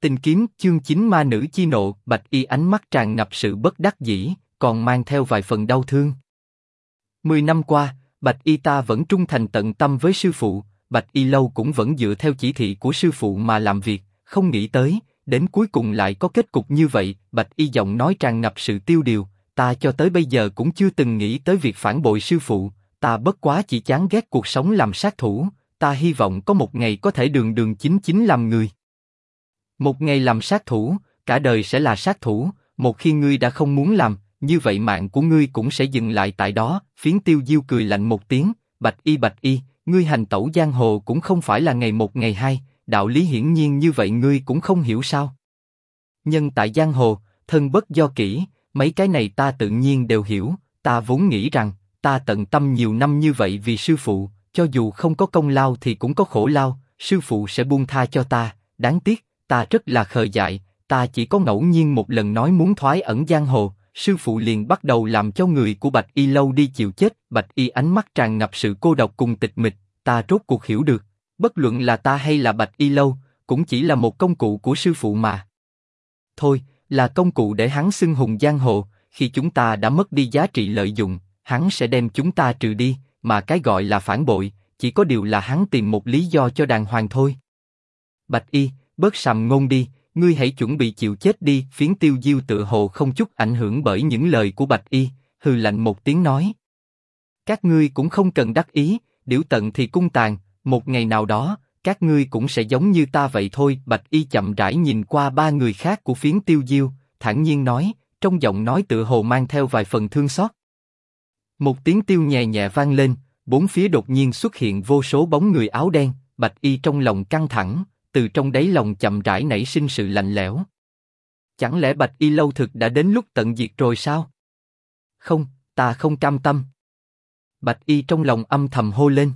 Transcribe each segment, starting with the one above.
Tinh kiếm chương 9 ma nữ chi nộ. Bạch Y ánh mắt tràn ngập sự bất đắc dĩ, còn mang theo vài phần đau thương. 10 năm qua, Bạch Y ta vẫn trung thành tận tâm với sư phụ, Bạch Y lâu cũng vẫn dựa theo chỉ thị của sư phụ mà làm việc, không nghĩ tới, đến cuối cùng lại có kết cục như vậy. Bạch Y giọng nói tràn ngập sự tiêu điều, ta cho tới bây giờ cũng chưa từng nghĩ tới việc phản bội sư phụ, ta bất quá chỉ chán ghét cuộc sống làm sát thủ, ta hy vọng có một ngày có thể đường đường chính chính làm người. Một ngày làm sát thủ, cả đời sẽ là sát thủ, một khi ngươi đã không muốn làm, như vậy mạng của ngươi cũng sẽ dừng lại tại đó. Phiến Tiêu Diêu cười lạnh một tiếng, Bạch Y, ngươi hành tẩu giang hồ cũng không phải là ngày một ngày hai, đạo lý hiển nhiên như vậy ngươi cũng không hiểu sao? Nhân tại giang hồ, thân bất do kỷ, mấy cái này ta tự nhiên đều hiểu, ta vốn nghĩ rằng, ta tận tâm nhiều năm như vậy vì sư phụ, cho dù không có công lao thì cũng có khổ lao, sư phụ sẽ buông tha cho ta, đáng tiếc, ta rất là khờ dại, ta chỉ có ngẫu nhiên một lần nói muốn thoái ẩn giang hồ, sư phụ liền bắt đầu làm cho người của Bạch Y lâu đi chịu chết. Bạch Y ánh mắt tràn ngập sự cô độc cùng tịch mịch, ta rốt cuộc hiểu được, bất luận là ta hay là Bạch Y lâu, cũng chỉ là một công cụ của sư phụ mà. Thôi, là công cụ để hắn xưng hùng giang hồ, khi chúng ta đã mất đi giá trị lợi dụng, hắn sẽ đem chúng ta trừ đi, mà cái gọi là phản bội, chỉ có điều là hắn tìm một lý do cho đàng hoàng thôi. Bạch Y, bớt sàm ngôn đi, ngươi hãy chuẩn bị chịu chết đi. Phiến Tiêu Diêu tựa hồ không chút ảnh hưởng bởi những lời của Bạch Y, hừ lạnh một tiếng nói. Các ngươi cũng không cần đắc ý, điểu tận thì cung tàn, một ngày nào đó, các ngươi cũng sẽ giống như ta vậy thôi. Bạch Y chậm rãi nhìn qua ba người khác của Phiến Tiêu Diêu, thản nhiên nói, trong giọng nói tựa hồ mang theo vài phần thương xót. Một tiếng tiêu nhẹ nhẹ vang lên, bốn phía đột nhiên xuất hiện vô số bóng người áo đen. Bạch Y trong lòng căng thẳng, từ trong đáy lòng chậm rãi nảy sinh sự lạnh lẽo. Chẳng lẽ Bạch Y lâu thực đã đến lúc tận diệt rồi sao? Không, ta không cam tâm. Bạch Y trong lòng âm thầm hô lên.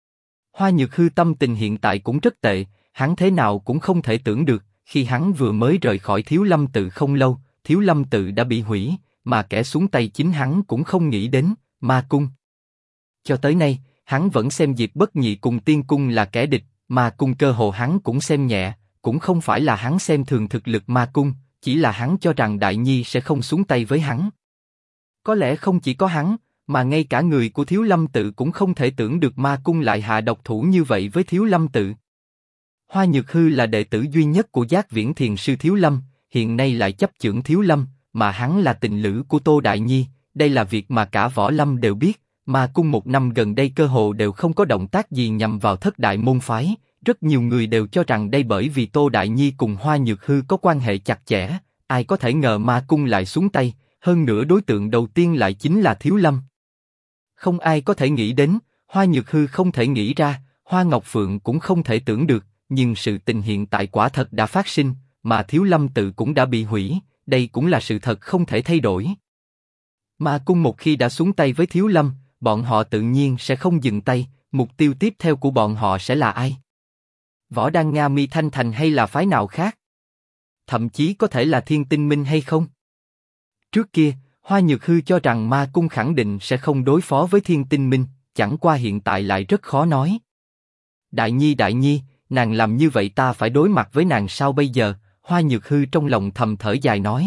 Hoa Nhược Hư tâm tình hiện tại cũng rất tệ, hắn thế nào cũng không thể tưởng được, khi hắn vừa mới rời khỏi Thiếu Lâm Tự không lâu, Thiếu Lâm Tự đã bị hủy, mà kẻ xuống tay chính hắn cũng không nghĩ đến, Ma Cung. Cho tới nay, hắn vẫn xem Diệp Bất Nhị cùng Tiên Cung là kẻ địch, Ma Cung cơ hồ hắn cũng xem nhẹ, cũng không phải là hắn xem thường thực lực Ma Cung, chỉ là hắn cho rằng Đại Nhi sẽ không xuống tay với hắn. Có lẽ không chỉ có hắn, mà ngay cả người của Thiếu Lâm Tự cũng không thể tưởng được Ma Cung lại hạ độc thủ như vậy với Thiếu Lâm Tự. Hoa Nhược Hư là đệ tử duy nhất của Giác Viễn Thiền sư Thiếu Lâm, hiện nay lại chấp chưởng Thiếu Lâm, mà hắn là tình lữ của Tô Đại Nhi, đây là việc mà cả võ lâm đều biết. Ma Cung một năm gần đây cơ hồ đều không có động tác gì nhằm vào Thất Đại môn phái, rất nhiều người đều cho rằng đây bởi vì Tô Đại Nhi cùng Hoa Nhược Hư có quan hệ chặt chẽ, ai có thể ngờ Ma Cung lại xuống tay, hơn nữa đối tượng đầu tiên lại chính là Thiếu Lâm. Không ai có thể nghĩ đến, Hoa Nhược Hư không thể nghĩ ra, Hoa Ngọc Phượng cũng không thể tưởng được, nhưng sự tình hiện tại quả thật đã phát sinh, mà Thiếu Lâm Tự cũng đã bị hủy, đây cũng là sự thật không thể thay đổi. Ma Cung một khi đã xuống tay với Thiếu Lâm, bọn họ tự nhiên sẽ không dừng tay, mục tiêu tiếp theo của bọn họ sẽ là ai? Võ Đăng Nga Mi Thanh Thành hay là phái nào khác? Thậm chí có thể là Thiên Tinh Minh hay không? Trước kia, Hoa Nhược Hư cho rằng Ma Cung khẳng định sẽ không đối phó với Thiên Tinh Minh, chẳng qua hiện tại lại rất khó nói. Đại Nhi, nàng làm như vậy ta phải đối mặt với nàng sao bây giờ? Hoa Nhược Hư trong lòng thầm thở dài nói.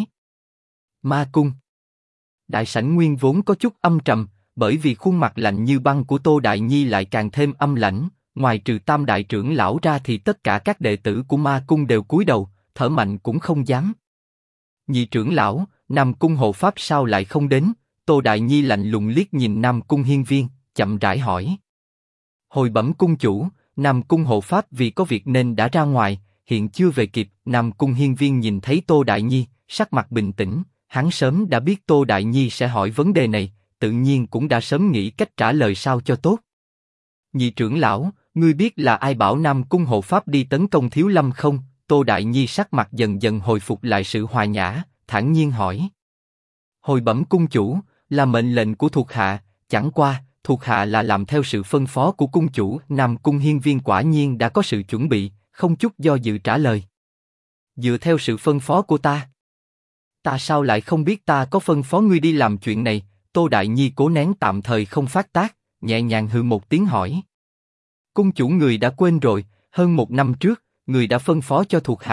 Ma Cung. Đại sảnh nguyên vốn có chút âm trầm, bởi vì khuôn mặt lạnh như băng của Tô Đại Nhi lại càng thêm âm lãnh. Ngoài trừ Tam Đại trưởng lão ra thì tất cả các đệ tử của Ma Cung đều cúi đầu, thở mạnh cũng không dám. Nhị trưởng lão, Nam Cung hộ pháp sao lại không đến? Tô Đại Nhi lạnh lùng liếc nhìn Nam Cung hiên viên, chậm rãi hỏi. Hồi bẩm cung chủ, Nam Cung hộ pháp vì có việc nên đã ra ngoài, hiện chưa về kịp. Nam Cung hiên viên nhìn thấy Tô Đại Nhi, sắc mặt bình tĩnh, hắn sớm đã biết Tô Đại Nhi sẽ hỏi vấn đề này, tự nhiên cũng đã sớm nghĩ cách trả lời sao cho tốt. Nhị trưởng lão, ngươi biết là ai bảo Nam Cung hộ pháp đi tấn công Thiếu Lâm không? Tô Đại Nhi sắc mặt dần dần hồi phục lại sự hòa nhã, thản nhiên hỏi. Hồi bẩm cung chủ, là mệnh lệnh của thuộc hạ, chẳng qua, thuộc hạ là làm theo sự phân phó của cung chủ. Nam Cung hiên viên quả nhiên đã có sự chuẩn bị, không chút do dự trả lời. Dựa theo sự phân phó của ta? Ta sao lại không biết ta có phân phó ngươi đi làm chuyện này? Tô Đại Nhi cố nén tạm thời không phát tác, nhẹ nhàng hừ một tiếng hỏi. Cung chủ người đã quên rồi, hơn một năm trước, người đã phân phó cho thuộc hạ,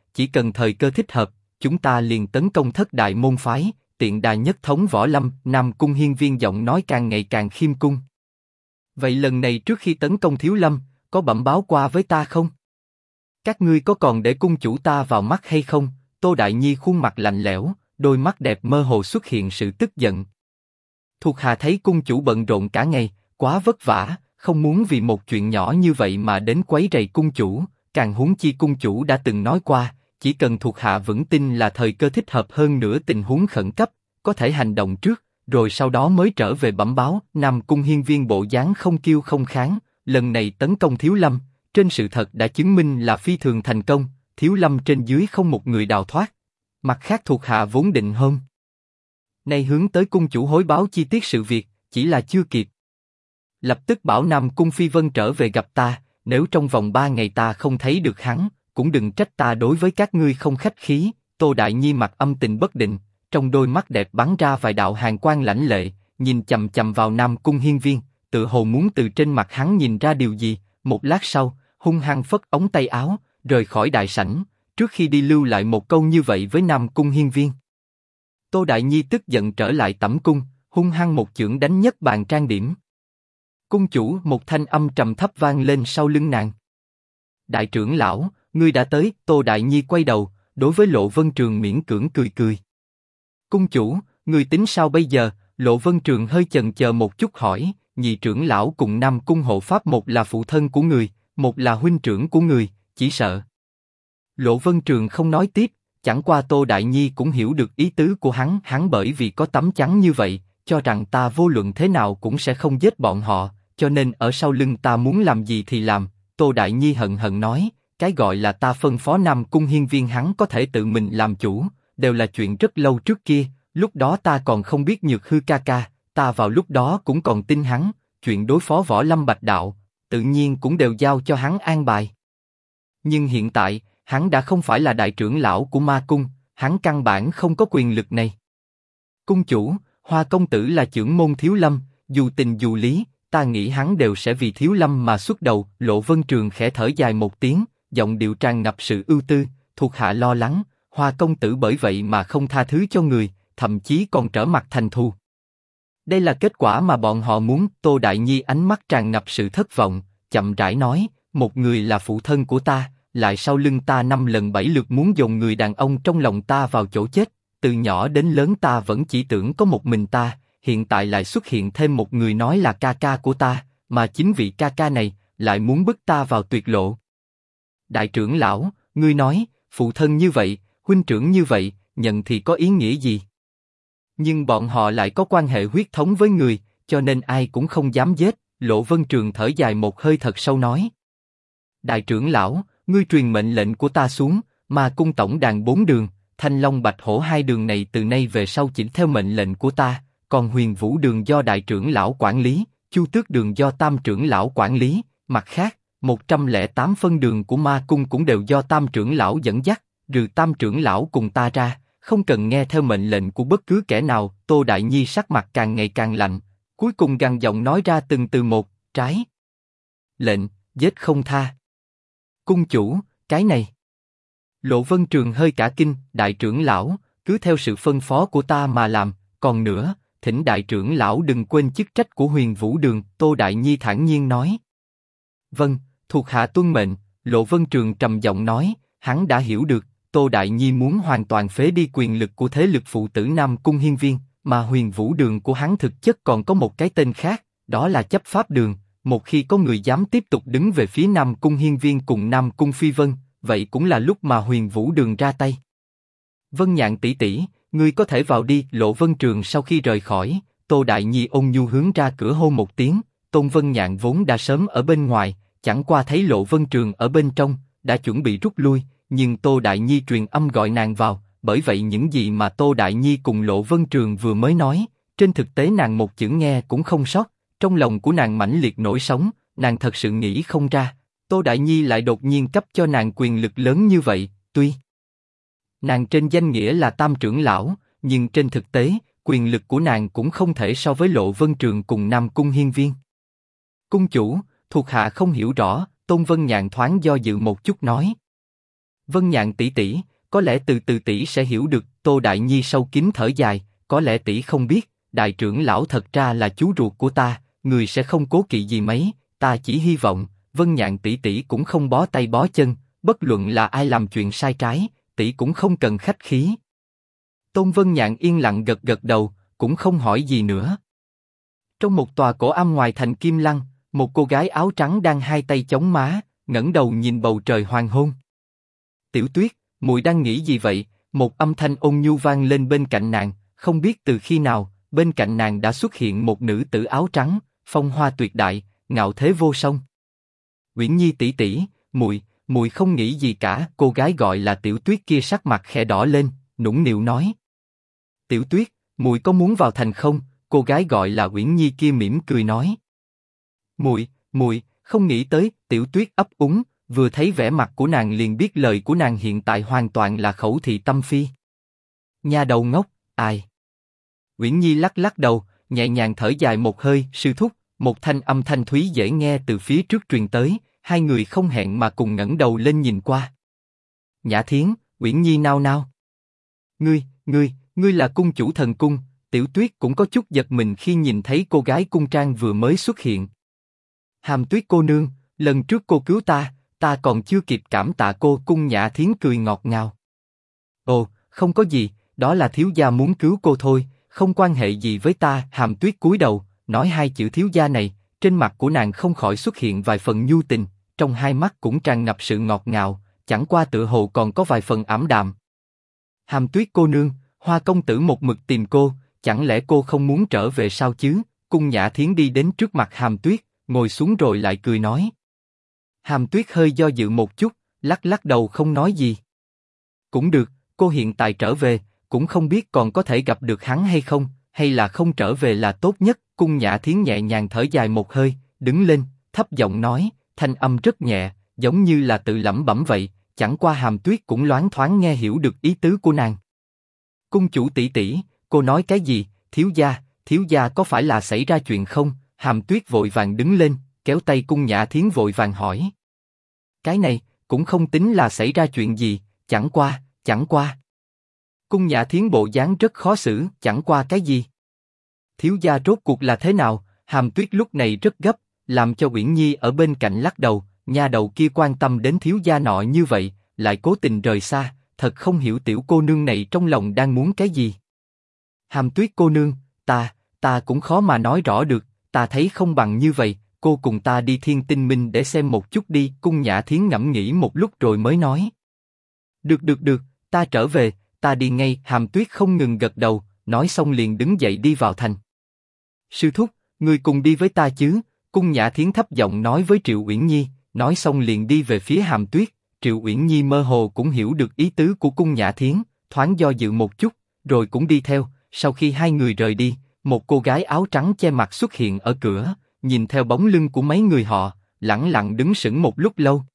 chỉ cần thời cơ thích hợp, chúng ta liền tấn công Thất Đại môn phái, tiện đà nhất thống võ lâm. Nam Cung Hiên Viên giọng nói càng ngày càng khiêm cung. Vậy lần này trước khi tấn công Thiếu Lâm, có bẩm báo qua với ta không? Các ngươi có còn để cung chủ ta vào mắt hay không? Tô Đại Nhi khuôn mặt lạnh lẽo, đôi mắt đẹp mơ hồ xuất hiện sự tức giận. Thuộc hạ thấy cung chủ bận rộn cả ngày, quá vất vả, không muốn vì một chuyện nhỏ như vậy mà đến quấy rầy cung chủ, càng huống chi cung chủ đã từng nói qua, chỉ cần thuộc hạ vững tin là thời cơ thích hợp hơn nữa tình huống khẩn cấp, có thể hành động trước, rồi sau đó mới trở về bẩm báo. Nam Cung Hiên Viên bộ dáng không kiêu không kháng, lần này tấn công Thiếu Lâm, trên sự thật đã chứng minh là phi thường thành công, Thiếu Lâm trên dưới không một người đào thoát. Mặt khác thuộc hạ vốn định hôm nay hướng tới cung chủ hối báo chi tiết sự việc, chỉ là chưa kịp. Lập tức bảo Nam Cung Phi Vân trở về gặp ta, nếu trong vòng 3 ngày ta không thấy được hắn, cũng đừng trách ta đối với các ngươi không khách khí. Tô Đại Nhi mặt âm tình bất định, trong đôi mắt đẹp bắn ra vài đạo hàn quang lãnh lệ, nhìn chầm chầm vào Nam Cung Hiên Viên, tự hồ muốn từ trên mặt hắn nhìn ra điều gì. Một lát sau, hung hăng phất ống tay áo, rời khỏi đại sảnh, trước khi đi lưu lại một câu như vậy với Nam Cung Hiên Viên. Tô Đại Nhi tức giận trở lại tẩm cung, hung hăng một chưởng đánh nhất bàn trang điểm. Cung chủ, một thanh âm trầm thấp vang lên sau lưng nàng. Đại trưởng lão, ngươi đã tới. Tô Đại Nhi quay đầu, đối với Lộ Vân Trường miễn cưỡng cười cười. Cung chủ, ngươi tính sao bây giờ? Lộ Vân Trường hơi chần chờ một chút hỏi. Nhị trưởng lão cùng Nam Cung hộ pháp, một là phụ thân của người, một là huynh trưởng của người, chỉ sợ. Lộ Vân Trường không nói tiếp, chẳng qua Tô Đại Nhi cũng hiểu được ý tứ của hắn bởi vì có tấm chắn như vậy, cho rằng ta vô luận thế nào cũng sẽ không giết bọn họ, cho nên ở sau lưng ta muốn làm gì thì làm. Tô Đại Nhi hận hận nói, cái gọi là ta phân phó Nam Cung Hiên Viên hắn có thể tự mình làm chủ, đều là chuyện rất lâu trước kia, lúc đó ta còn không biết Nhược Hư ca ca, ta vào lúc đó cũng còn tin hắn, chuyện đối phó Võ Lâm Bạch Đạo, tự nhiên cũng đều giao cho hắn an bài. Nhưng hiện tại, hắn đã không phải là đại trưởng lão của Ma Cung, hắn căn bản không có quyền lực này. Cung chủ, Hoa công tử là trưởng môn Thiếu Lâm, dù tình dù lý, ta nghĩ hắn đều sẽ vì Thiếu Lâm mà xuất đầu. Lộ Vân Trường khẽ thở dài một tiếng, giọng điệu tràn ngập sự ưu tư, thuộc hạ lo lắng, Hoa công tử bởi vậy mà không tha thứ cho người, thậm chí còn trở mặt thành thù. Đây là kết quả mà bọn họ muốn. Tô Đại Nhi ánh mắt tràn ngập sự thất vọng, chậm rãi nói, một người là phụ thân của ta, lại sau lưng ta 5 lần 7 lượt muốn dồn người đàn ông trong lòng ta vào chỗ chết. Từ nhỏ đến lớn ta vẫn chỉ tưởng có một mình ta, hiện tại lại xuất hiện thêm một người nói là ca ca của ta, mà chính vị ca ca này lại muốn bức ta vào tuyệt lộ. Đại trưởng lão, ngươi nói, phụ thân như vậy, huynh trưởng như vậy, nhận thì có ý nghĩa gì? Nhưng bọn họ lại có quan hệ huyết thống với người, cho nên ai cũng không dám giết. Lộ Vân Trường thở dài một hơi thật sâu nói. Đại trưởng lão, ngươi truyền mệnh lệnh của ta xuống, Ma Cung tổng đàn 4 đường, Thanh Long Bạch Hổ 2 đường này từ nay về sau chỉnh theo mệnh lệnh của ta, còn Huyền Vũ đường do đại trưởng lão quản lý, Chu Tước đường do tam trưởng lão quản lý, mặt khác, 108 phân đường của Ma Cung cũng đều do tam trưởng lão dẫn dắt, trừ tam trưởng lão cùng ta ra, không cần nghe theo mệnh lệnh của bất cứ kẻ nào. Tô Đại Nhi sắc mặt càng ngày càng lạnh, cuối cùng gằn giọng nói ra từng từ một, trái lệnh, giết không tha. Cung chủ, cái này. Lộ Vân Trường hơi cả kinh, đại trưởng lão, cứ theo sự phân phó của ta mà làm, còn nữa, thỉnh đại trưởng lão đừng quên chức trách của Huyền Vũ đường. Tô Đại Nhi thản nhiên nói. Vâng, thuộc hạ tuân mệnh. Lộ Vân Trường trầm giọng nói, hắn đã hiểu được, Tô Đại Nhi muốn hoàn toàn phế đi quyền lực của thế lực phụ tử Nam Cung Hiên Viên, mà Huyền Vũ đường của hắn thực chất còn có một cái tên khác, đó là Chấp Pháp đường. Một khi có người dám tiếp tục đứng về phía Nam Cung Hiên Viên cùng Nam Cung Phi Vân, vậy cũng là lúc mà Huyền Vũ đường ra tay. Vân Nhạn tỷ tỷ, ngươi có thể vào đi. Lộ Vân Trường sau khi rời khỏi, Tô Đại Nhi ôn nhu hướng ra cửa hô một tiếng. Tôn Vân Nhạn vốn đã sớm ở bên ngoài, chẳng qua thấy Lộ Vân Trường ở bên trong, đã chuẩn bị rút lui, nhưng Tô Đại Nhi truyền âm gọi nàng vào, bởi vậy những gì mà Tô Đại Nhi cùng Lộ Vân Trường vừa mới nói, trên thực tế nàng một chữ nghe cũng không sót. Trong lòng của nàng mãnh liệt nổi sóng, nàng thật sự nghĩ không ra, Tô Đại Nhi lại đột nhiên cấp cho nàng quyền lực lớn như vậy. Tuy nàng trên danh nghĩa là tam trưởng lão, nhưng trên thực tế, quyền lực của nàng cũng không thể so với Lộ Vân Trường cùng Nam Cung Hiên Viên. Cung chủ, thuộc hạ không hiểu rõ. Tôn Vân Nhạn thoáng do dự một chút nói. Vân Nhạn tỷ tỷ, có lẽ từ từ tỷ sẽ hiểu được. Tô Đại Nhi sâu kín thở dài, có lẽ tỷ không biết, đại trưởng lão thật ra là chú ruột của ta, người sẽ không cố kỵ gì mấy, ta chỉ hy vọng, Vân Nhạn tỷ tỷ cũng không bó tay bó chân, bất luận là ai làm chuyện sai trái, tỷ cũng không cần khách khí. Tôn Vân Nhạn yên lặng gật gật đầu, cũng không hỏi gì nữa. Trong một tòa cổ am ngoài thành Kim Lăng, một cô gái áo trắng đang hai tay chống má, ngẩng đầu nhìn bầu trời hoàng hôn. Tiểu Tuyết, muội đang nghĩ gì vậy? Một âm thanh ôn nhu vang lên bên cạnh nàng, không biết từ khi nào, bên cạnh nàng đã xuất hiện một nữ tử áo trắng, phong hoa tuyệt đại, ngạo thế vô song. Uyển Nhi tỷ tỷ, muội không nghĩ gì cả. Cô gái gọi là Tiểu Tuyết kia sắc mặt khẽ đỏ lên, nũng nịu nói. Tiểu Tuyết, muội có muốn vào thành không? Cô gái gọi là Uyển Nhi kia mỉm cười nói. Muội không nghĩ tới. Tiểu Tuyết ấp úng, vừa thấy vẻ mặt của nàng liền biết lời của nàng hiện tại hoàn toàn là khẩu thị tâm phi. Nha đầu ngốc, ai? Uyển Nhi lắc lắc đầu, nhẹ nhàng thở dài một hơi. Sư thúc, một thanh âm thanh thúy dễ nghe từ phía trước truyền tới, hai người không hẹn mà cùng ngẩng đầu lên nhìn qua. Nhã Thiến, Uyển Nhi nao nao. Ngươi là cung chủ thần cung. Tiểu Tuyết cũng có chút giật mình khi nhìn thấy cô gái cung trang vừa mới xuất hiện. Hàm Tuyết cô nương, lần trước cô cứu ta còn chưa kịp cảm tạ cô. Cung Nhã Thiến cười ngọt ngào. Ồ, không có gì, đó là thiếu gia muốn cứu cô thôi, không quan hệ gì với ta. Hàm Tuyết cúi đầu, nói hai chữ thiếu gia này, trên mặt của nàng không khỏi xuất hiện vài phần nhu tình, trong hai mắt cũng tràn ngập sự ngọt ngào, chẳng qua tựa hồ còn có vài phần ảm đạm. Hàm Tuyết cô nương, Hoa công tử một mực tìm cô, chẳng lẽ cô không muốn trở về sao chứ? Cung Nhã Thiến đi đến trước mặt Hàm Tuyết, ngồi xuống rồi lại cười nói. Hàm Tuyết hơi do dự một chút, lắc lắc đầu không nói gì. Cũng được, cô hiện tại trở về, cũng không biết còn có thể gặp được hắn hay không, hay là không trở về là tốt nhất. Cung Nhã Thiến nhẹ nhàng thở dài một hơi, đứng lên, thấp giọng nói, thanh âm rất nhẹ, giống như là tự lẩm bẩm vậy. Chẳng qua Hàm Tuyết cũng loáng thoáng nghe hiểu được ý tứ của nàng. Cung chủ tỷ tỷ, cô nói cái gì? Thiếu gia có phải là xảy ra chuyện không? Hàm Tuyết vội vàng đứng lên, kéo tay Cung Nhã Thiến vội vàng hỏi. Cái này cũng không tính là xảy ra chuyện gì, chẳng qua. Cung Nhã Thiến bộ dáng rất khó xử, chẳng qua cái gì? Thiếu gia rốt cuộc là thế nào? Hàm Tuyết lúc này rất gấp, làm cho Uyển Nhi ở bên cạnh lắc đầu, nha đầu kia quan tâm đến thiếu gia nọ như vậy, lại cố tình rời xa, thật không hiểu tiểu cô nương này trong lòng đang muốn cái gì. Hàm Tuyết cô nương, ta cũng khó mà nói rõ được, ta thấy không bằng như vậy, cô cùng ta đi Thiên Tinh Minh để xem một chút đi. Cung Nhã Thiến ngẫm nghĩ một lúc rồi mới nói. Được, ta trở về, ta đi ngay. Hàm Tuyết không ngừng gật đầu, nói xong liền đứng dậy đi vào thành. Sư thúc, người cùng đi với ta chứ? Cung Nhã Thiến thấp giọng nói với Triệu Uyển Nhi, nói xong liền đi về phía Hàm Tuyết. Triệu Uyển Nhi mơ hồ cũng hiểu được ý tứ của Cung Nhã Thiến, thoáng do dự một chút, rồi cũng đi theo. Sau khi hai người rời đi, một cô gái áo trắng che mặt xuất hiện ở cửa, nhìn theo bóng lưng của mấy người họ, lẳng lặng đứng sững một lúc lâu,